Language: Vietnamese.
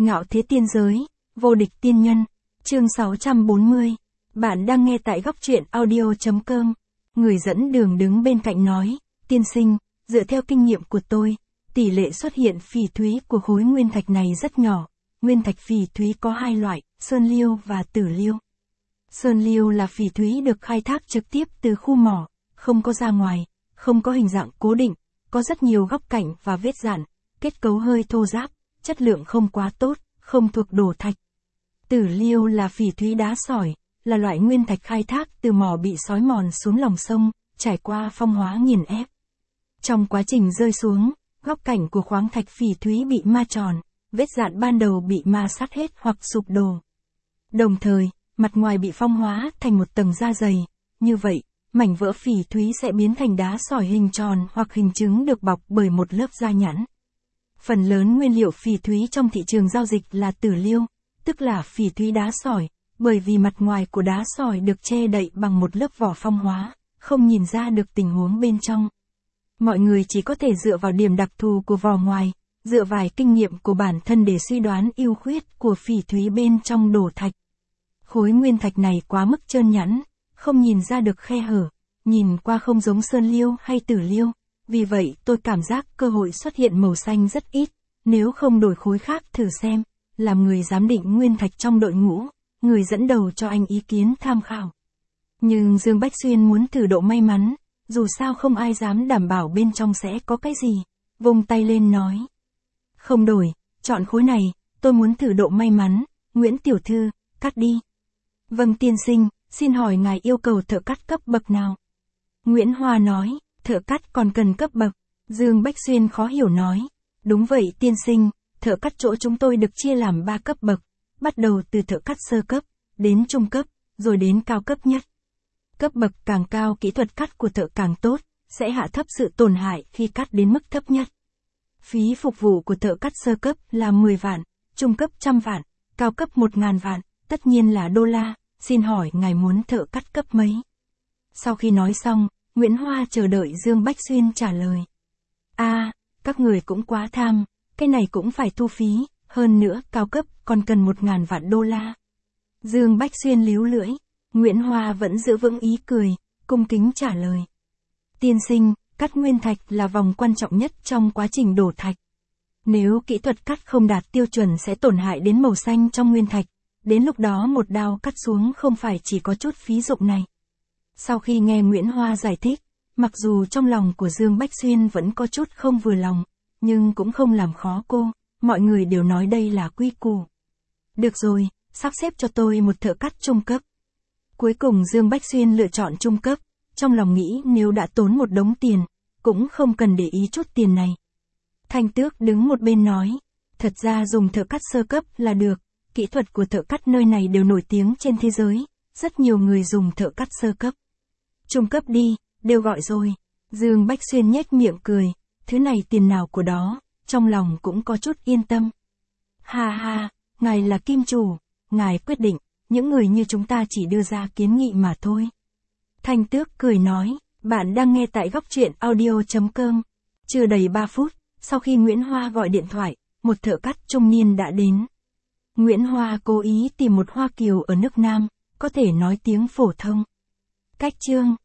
Ngạo thế tiên giới, vô địch tiên nhân, chương 640. Bạn đang nghe tại góc truyện audio.com. Người dẫn đường đứng bên cạnh nói, tiên sinh, dựa theo kinh nghiệm của tôi, tỷ lệ xuất hiện phỉ thúy của khối nguyên thạch này rất nhỏ. Nguyên thạch phỉ thúy có hai loại, sơn liêu và tử liêu. Sơn liêu là phỉ thúy được khai thác trực tiếp từ khu mỏ, không có ra ngoài, không có hình dạng cố định, có rất nhiều góc cạnh và vết dạn, kết cấu hơi thô ráp, chất lượng không quá tốt, không thuộc đổ thạch. Tử liêu là phỉ thúy đá sỏi, là loại nguyên thạch khai thác từ mỏ bị xói mòn xuống lòng sông, trải qua phong hóa nghiền ép. Trong quá trình rơi xuống, góc cạnh của khoáng thạch phỉ thúy bị ma tròn, vết dạn ban đầu bị ma sát hết hoặc sụp đổ. Đồng thời, mặt ngoài bị phong hóa thành một tầng da dày, như vậy, mảnh vỡ phỉ thúy sẽ biến thành đá sỏi hình tròn hoặc hình trứng được bọc bởi một lớp da nhẵn. Phần lớn nguyên liệu phỉ thúy trong thị trường giao dịch là tử liêu, tức là phỉ thúy đá sỏi, bởi vì mặt ngoài của đá sỏi được che đậy bằng một lớp vỏ phong hóa, không nhìn ra được tình huống bên trong. Mọi người chỉ có thể dựa vào điểm đặc thù của vỏ ngoài, dựa vào kinh nghiệm của bản thân để suy đoán ưu khuyết của phỉ thúy bên trong đổ thạch. Khối nguyên thạch này quá mức trơn nhẵn, không nhìn ra được khe hở, nhìn qua không giống sơn liêu hay tử liêu, vì vậy tôi cảm giác cơ hội xuất hiện màu xanh rất ít, nếu không đổi khối khác thử xem, làm người giám định nguyên thạch trong đội ngũ, người dẫn đầu cho anh ý kiến tham khảo. Nhưng Dương Bách Xuyên muốn thử độ may mắn, dù sao không ai dám đảm bảo bên trong sẽ có cái gì, vung tay lên nói. Không đổi, chọn khối này, tôi muốn thử độ may mắn, Nguyễn Tiểu Thư, cắt đi. Vâng tiên sinh, xin hỏi ngài yêu cầu thợ cắt cấp bậc nào? Nguyễn Hoa nói, thợ cắt còn cần cấp bậc. Dương Bách Xuyên khó hiểu nói, đúng vậy tiên sinh, thợ cắt chỗ chúng tôi được chia làm 3 cấp bậc, bắt đầu từ thợ cắt sơ cấp, đến trung cấp, rồi đến cao cấp nhất. Cấp bậc càng cao kỹ thuật cắt của thợ càng tốt, sẽ hạ thấp sự tổn hại khi cắt đến mức thấp nhất. Phí phục vụ của thợ cắt sơ cấp là 10 vạn, trung cấp 100 vạn, cao cấp 1.000 vạn, tất nhiên là đô la, xin hỏi ngài muốn thợ cắt cấp mấy? Sau khi nói xong, Nguyễn Hoa chờ đợi Dương Bách Xuyên trả lời. Các người cũng quá tham, cái này cũng phải thu phí, hơn nữa cao cấp còn cần 1.000 vạn đô la. Dương Bách Xuyên líu lưỡi, Nguyễn Hoa vẫn giữ vững ý cười, cung kính trả lời. Tiên sinh, cắt nguyên thạch là vòng quan trọng nhất trong quá trình đổ thạch. Nếu kỹ thuật cắt không đạt tiêu chuẩn sẽ tổn hại đến màu xanh trong nguyên thạch, đến lúc đó một đao cắt xuống không phải chỉ có chút phí dụng này. Sau khi nghe Nguyễn Hoa giải thích, mặc dù trong lòng của Dương Bách Xuyên vẫn có chút không vừa lòng, nhưng cũng không làm khó cô, mọi người đều nói đây là quy củ. Được rồi, sắp xếp cho tôi một thợ cắt trung cấp. Cuối cùng Dương Bách Xuyên lựa chọn trung cấp, trong lòng nghĩ nếu đã tốn một đống tiền, cũng không cần để ý chút tiền này. Thanh Tước đứng một bên nói, thật ra dùng thợ cắt sơ cấp là được, kỹ thuật của thợ cắt nơi này đều nổi tiếng trên thế giới, rất nhiều người dùng thợ cắt sơ cấp. Trung cấp đi, đều gọi rồi. Dương Bách Xuyên nhếch miệng cười, thứ này tiền nào của đó, trong lòng cũng có chút yên tâm. Ha ha, ngài là kim chủ, ngài quyết định, những người như chúng ta chỉ đưa ra kiến nghị mà thôi. Thanh Tước cười nói, bạn đang nghe tại góc truyện audio.com. Chưa đầy 3 phút, sau khi Nguyễn Hoa gọi điện thoại, một thợ cắt trung niên đã đến. Nguyễn Hoa cố ý tìm một Hoa Kiều ở nước Nam, có thể nói tiếng phổ thông. Cách chương